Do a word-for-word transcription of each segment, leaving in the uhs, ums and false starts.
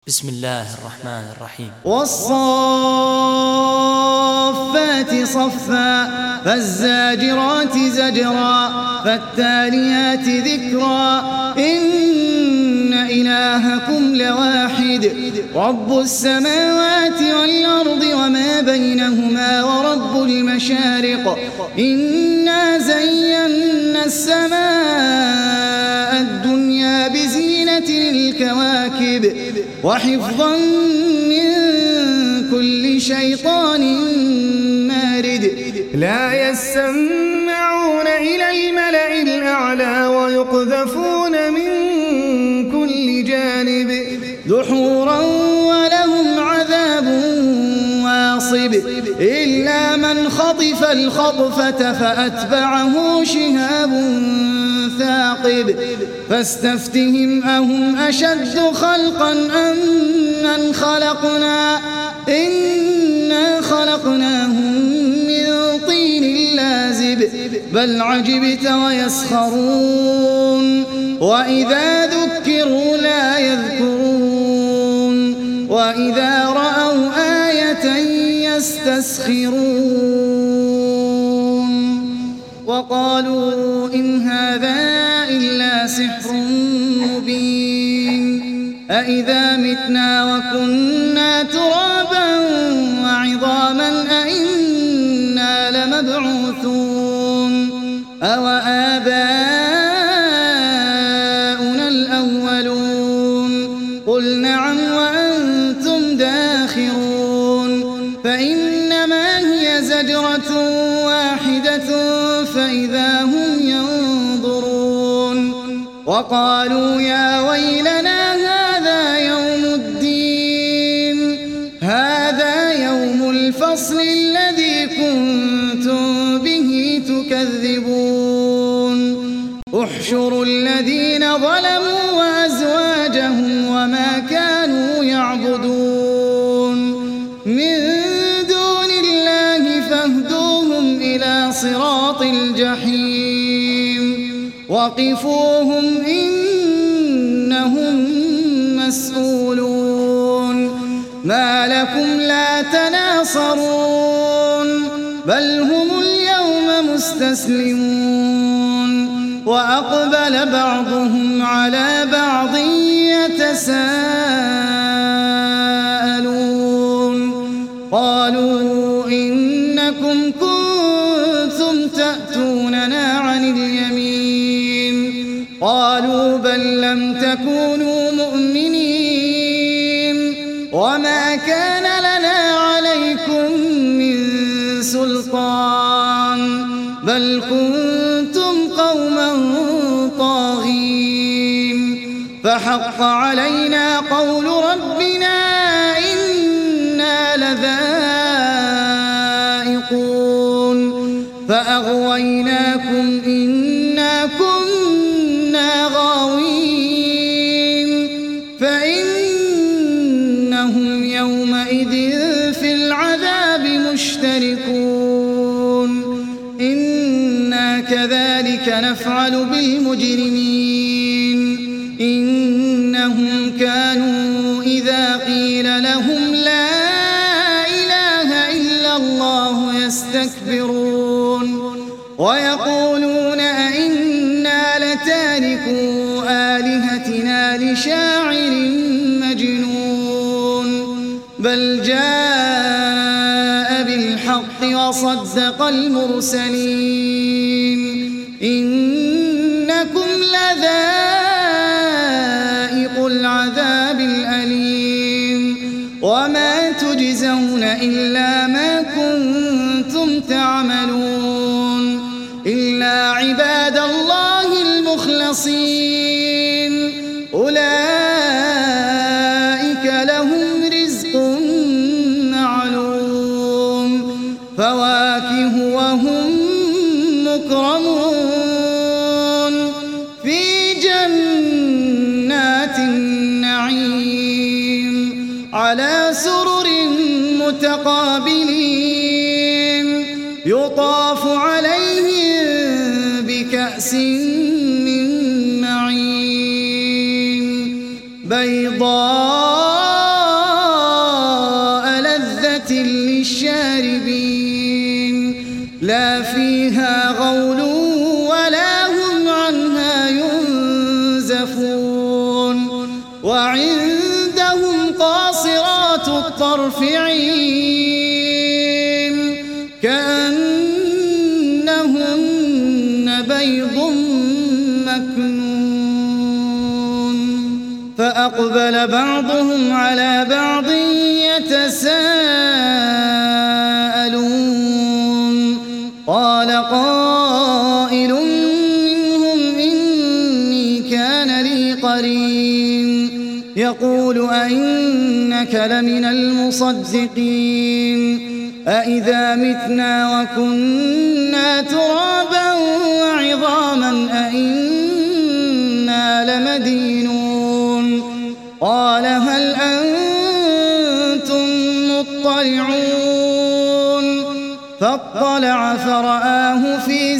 بسم الله الرحمن الرحيم. والصافات صفا فالزاجرات زجرا فالتاليات ذكرا إن إلهكم لواحد رب السماوات والأرض وما بينهما ورب المشارق إنا زينا السماء الدنيا بزينة الكواكب وحفظا من كل شيطان مارد لا يسمعون إلى الملأ الأعلى ويقذفون من كل جانب دحورا ولهم عذاب واصب إلا من خطف الخطفة فأتبعه شهاب ثاقب فاستفتهم أهم أشد خلقا أم من خلقنا إنا خلقناهم من طين لازب بل عجبت ويسخرون وإذا ذكروا لا يذكرون وإذا رأوا آية يستسخرون وقالوا إن هذا إلا سحر مبين أإذا متنا وكنا ترابا وعظاما أإنا لمبعوثون أو آباؤنا الأولون قل نعم وأنتم داخرون فإنما هي زجرة واحدة فإذا هم ينظرون وقالوا يا ويلنا هذا يوم الدين هذا يوم الفصل الذي كنتم به تكذبون احشروا الذين ظلموا وأزواجهم وما كانوا يعبدون من دون الله فاهدوهم إلى صراط الجحيم وقفوهم إنهم مسؤولون ما لكم لا تناصرون بل هم اليوم مستسلمون وأقبل بعضهم على بعض يتساءلون قالوا إنكم كنتم تأتوننا عن اليمين قالوا بل لم تكونوا مؤمنين وما كان لنا عليكم من سلطان بل كنتم قوما طاغين فحق علينا قول ربنا إنا لذائقون فأغويناكم إنا كنا غاوين فإنهم يومئذ في العذاب مشتركون إنا كذلك نفعل بالمجرمين إنهم كانوا إذا قيل لهم لا إله إلا الله يستكبرون ويقولون أئنا لتاركو آلهتنا لشاعر مجنون بل جاء بالحق وصدق المرسلين إنكم لذائق العذاب الأليم وما تجزون إلا ما كنتم تعملون إلا عباد الله المخلصين أولئك لهم رزق معلوم فواكه وهم مكرمون في جنات النعيم على سرر متقابلين يطاف عليهم بكأس من معين بيضاء فيها غول ولا هم عنها ينزفون وعندهم قاصرات الطرف عين كأنهن بيض مكنون فأقبل بعضهم على بعض يتساءلون قال قائل منهم إني كان لي قرين يقول أئنك لمن المصدقين أئذا متنا وكنا ترابا وعظاما أئنا لمدينون قال هل أنتم مطلعون فاطلع فرآه في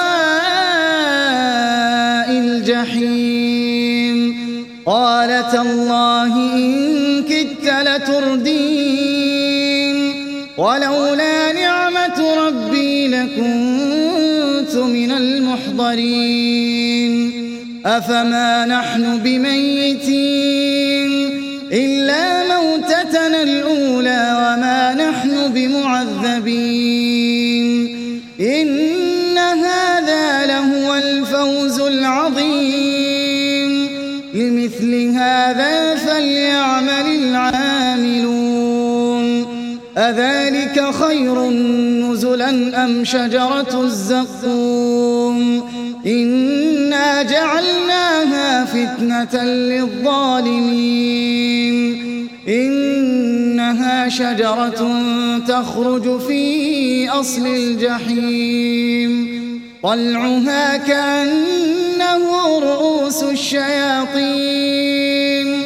سواء الجحيم قال تالله إن كدت لتردين ولولا نعمة ربي لكنت من المحضرين أفما نحن بميتين إلا موتتنا الأولى وما نحن بمعذبين إن هذا لهو الفوز العظيم لمثل هذا فليعمل العاملون أذلك خير نزلا أم شجرة الزقوم إنا جعلناها فتنة للظالمين إنها شجرة تخرج في أصل الجحيم طلعها كأنه رؤوس الشياطين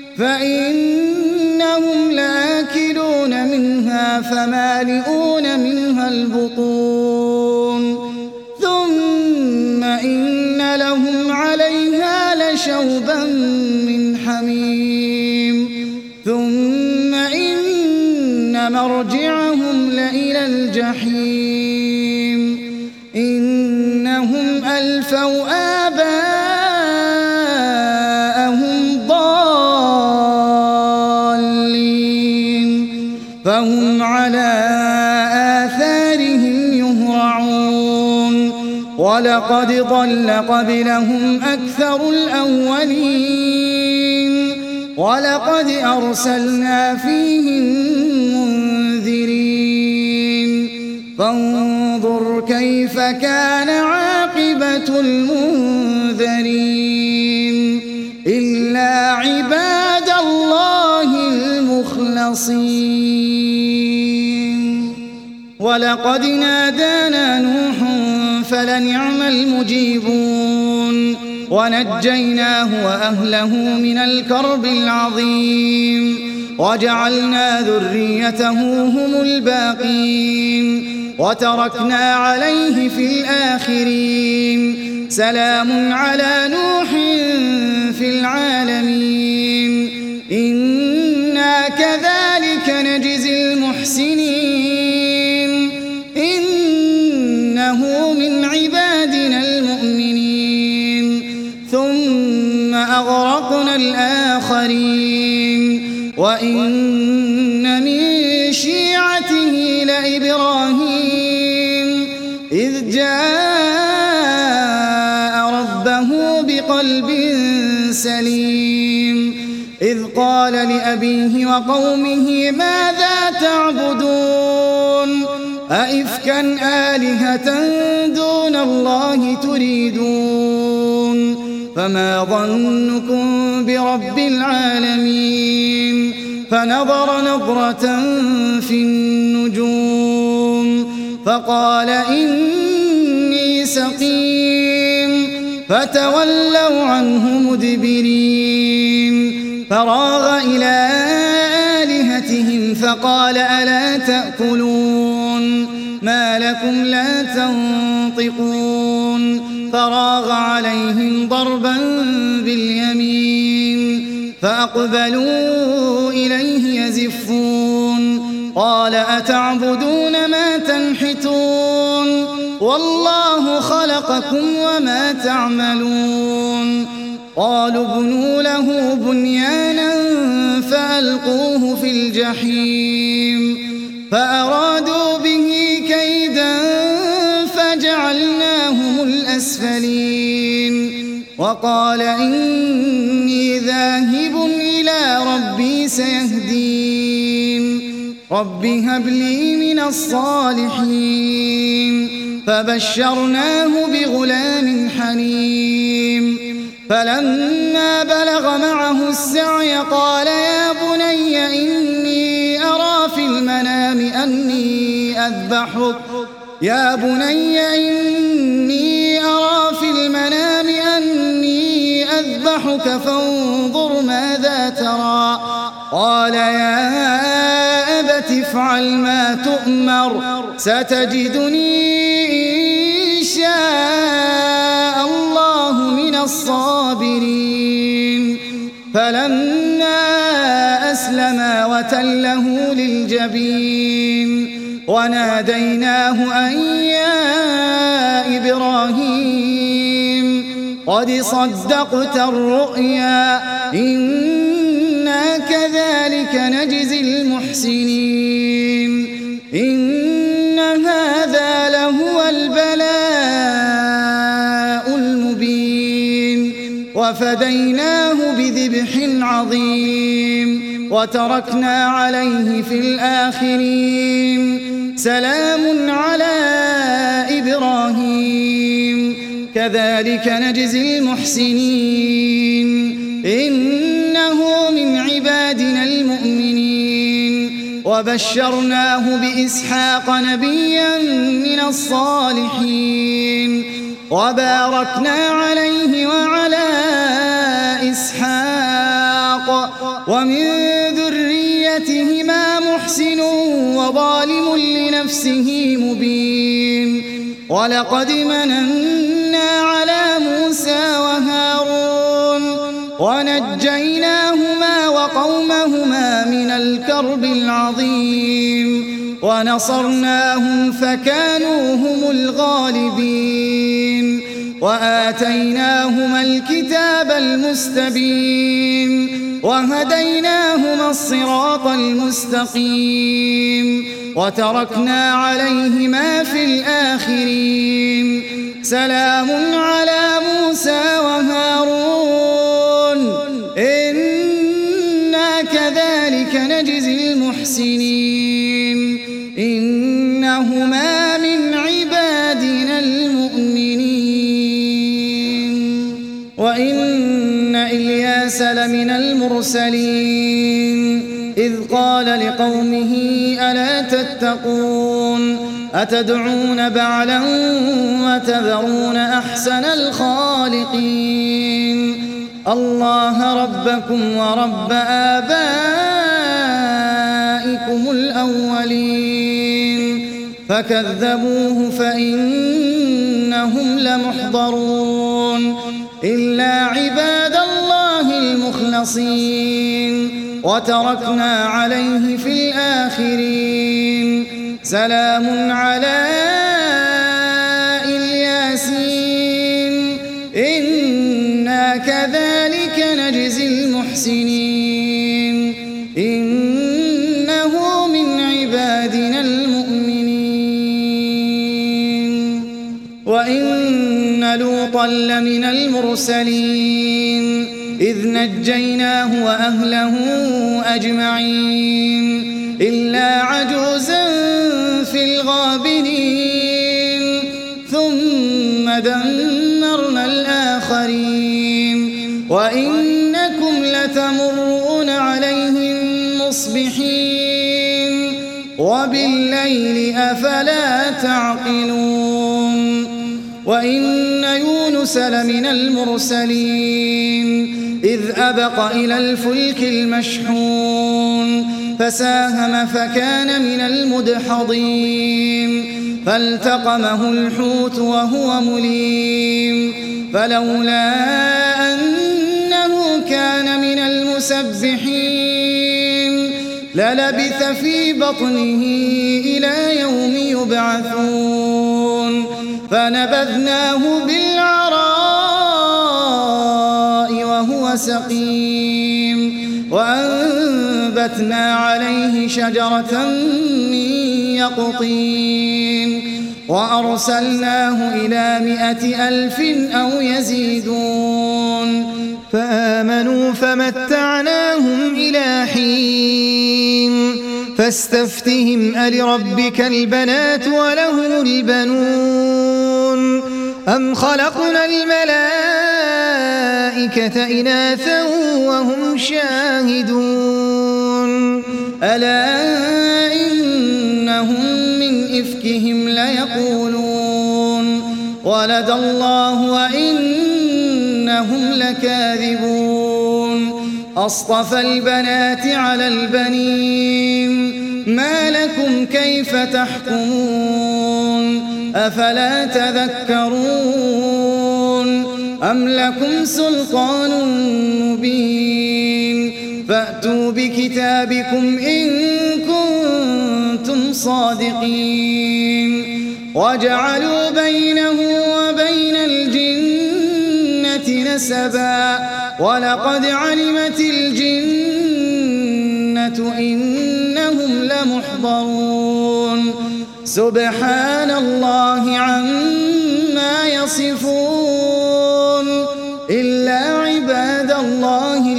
فإنهم لآكلون منها فمالئون منها البطون ثم إن لهم عليها لشوبا من حميم ثم إن مرجعهم لإلى الجحيم إنهم ألفوا آباءهم ضالين فهم على آثارهم يهرعون ولقد ضل قبلهم أكثر الأولين ولقد أرسلنا فيهم منذرين فانظر كيف كان عاقبة المنذرين إلا عباد الله المخلصين ولقد نادانا نوح فلنعم المجيبون ونجيناه وأهله من الكرب العظيم وجعلنا ذريته هم الباقين وتركنا عليه في الآخرين سلام على نوح في العالمين إنا كذلك نجزي المحسنين إنه من عبادنا المؤمنين ثم أغرقنا الآخرين وإن من شيعته لإبراهيم إذ جاء ربه بقلب سليم إذ قال لأبيه وقومه ماذا تعبدون أئفكا آلهة دون الله تريدون فما ظنكم برب العالمين فنظر نظرة في النجوم فقال إني سقيم فتولوا عنه مدبرين فراغ إلى آلهتهم فقال ألا تأكلون ما لكم لا تنطقون فراغ عليهم ضربا باليمين فأقبلوا إليه يزفون قال أتعبدون ما تنحتون والله خلقكم وما تعملون قالوا ابنوا له بنيانا فألقوه في الجحيم فأرادوا به كيدا فجعلناهم الأسفلين وقال إني ذاهب إلى ربي سيهدين رب هب لي من الصالحين فبشرناه بغلام حليم فلما بلغ معه السعي قال يا بني إني أرى في المنام أني أذبحك يا بني إني أرى في المنام أني أذبحك فانظر ماذا ترى قال يا أبت افعل ما تؤمر ستجدني إن شاء الله من الصابرين فلما أسلما وتله للجبين وناديناه أن يا إبراهيم قد صدقت الرؤيا إنا كذلك نجزي المحسنين إن هذا لهو البلاء المبين وفديناه بذبح عظيم وتركنا عليه في الآخرين سلام على إبراهيم كذلك نجزي المحسنين إنه من عبادنا المؤمنين وبشرناه بإسحاق نبيا من الصالحين وباركنا عليه وعلى إسحاق ومن ذريتهما محسن وظالم لنفسه مبين ولقد مننا على موسى وهارون ونجيناهما وقومهما من الكرب العظيم ونصرناهم فكانوا هم الغالبين وآتيناهما الكتاب المستبين وهديناهما الصراط المستقيم وتركنا عليهما في الآخرين سلام على موسى وهارون إنا كذلك نجزي المحسنين إنهما من عبادنا المؤمنين وإن إلياس لمن المرسلين إذ قال لقومه ألا تتقون أتدعون بعلا وتذرون أحسن الخالقين الله ربكم ورب آبائكم الأولين فكذبوه فإنهم لمحضرون إلا عباد الله المخلصين وتركنا عليه في الآخرين سلام على الياسين إنا كذلك نجزي المحسنين إنه من عبادنا المؤمنين وإن لوطا لمن المرسلين إذ نجيناه وأهله أجمعين إلا عجوزا في الغابرين ثم دمرنا الآخرين وإنكم لتمرون عليهم مصبحين وبالليل أفلا تعقلون وإن يونس لمن المرسلين إذ أبق إلى الفلك المشحون فساهم فكان من المدحضين فالتقمه الحوت وهو مليم فلولا أنه كان من المسبحين للبث في بطنه إلى يوم يبعثون فنبذناه بالعراء وهو سقيم وأنبتنا عليه شجرة من يقطين وأرسلناه إلى مائة ألف أو يزيدون فآمنوا فمتعناهم إلى حين فاستفتهم ألربك البنات ولهم البنون أم خلقنا الملائكة إناثا وهم شاهدون ألا إنهم من إفكهم ليقولون ولد الله وإنهم لكاذبون أصطفى البنات على البنين ما لكم كيف تحكمون أفلا تذكرون أم لكم سلطان مبين فأتوا بكتابكم إن كنتم صادقين وجعلوا بينه وبين الجنة نسبا ولقد علمت الجنة إنهم لمحضرون سبحان الله عما يصفون إلا عباد الله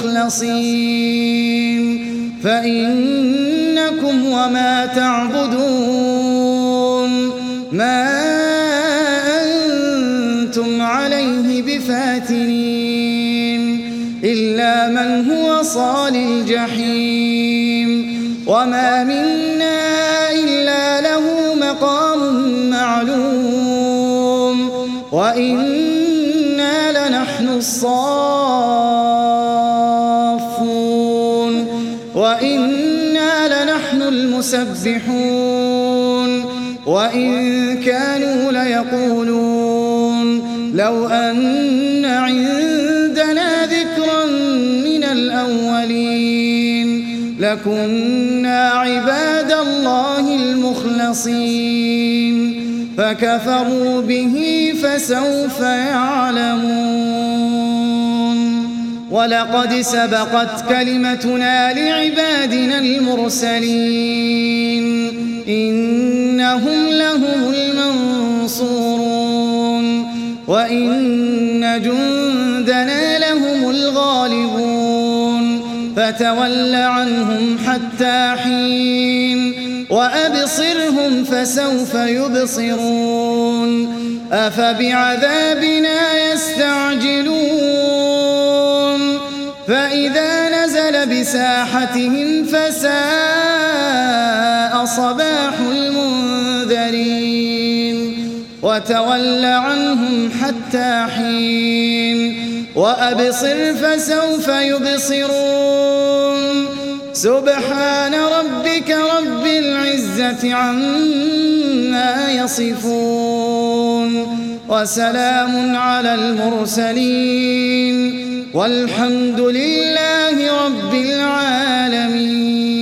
المخلصين فإنكم وما تعبدون ما أنتم عليه بفاتنين إلا من هو صال الجحيم وما منا إلا له مقام معلوم وإنا لنحن الصافون وإنا لنحن المسبحون وإن كانوا ليقولون لو أن عندنا ذكرا من الأولين لكنا عباد الله المخلصين فكفروا به فسوف يعلمون ولقد سبقت كلمتنا لعبادنا المرسلين إنهم لهم المنصورون وإن جندنا لهم الغالبون فتول عنهم حتى حين وأبصرهم فسوف يبصرون أفبعذابنا يستعجلون فإذا نزل بساحتهم فساء صباح المنذرين وتول عنهم حتى حين وأبصر فسوف يبصرون سبحان ربك رب العزة عما يصفون وسلام على المرسلين والحمد لله رب العالمين.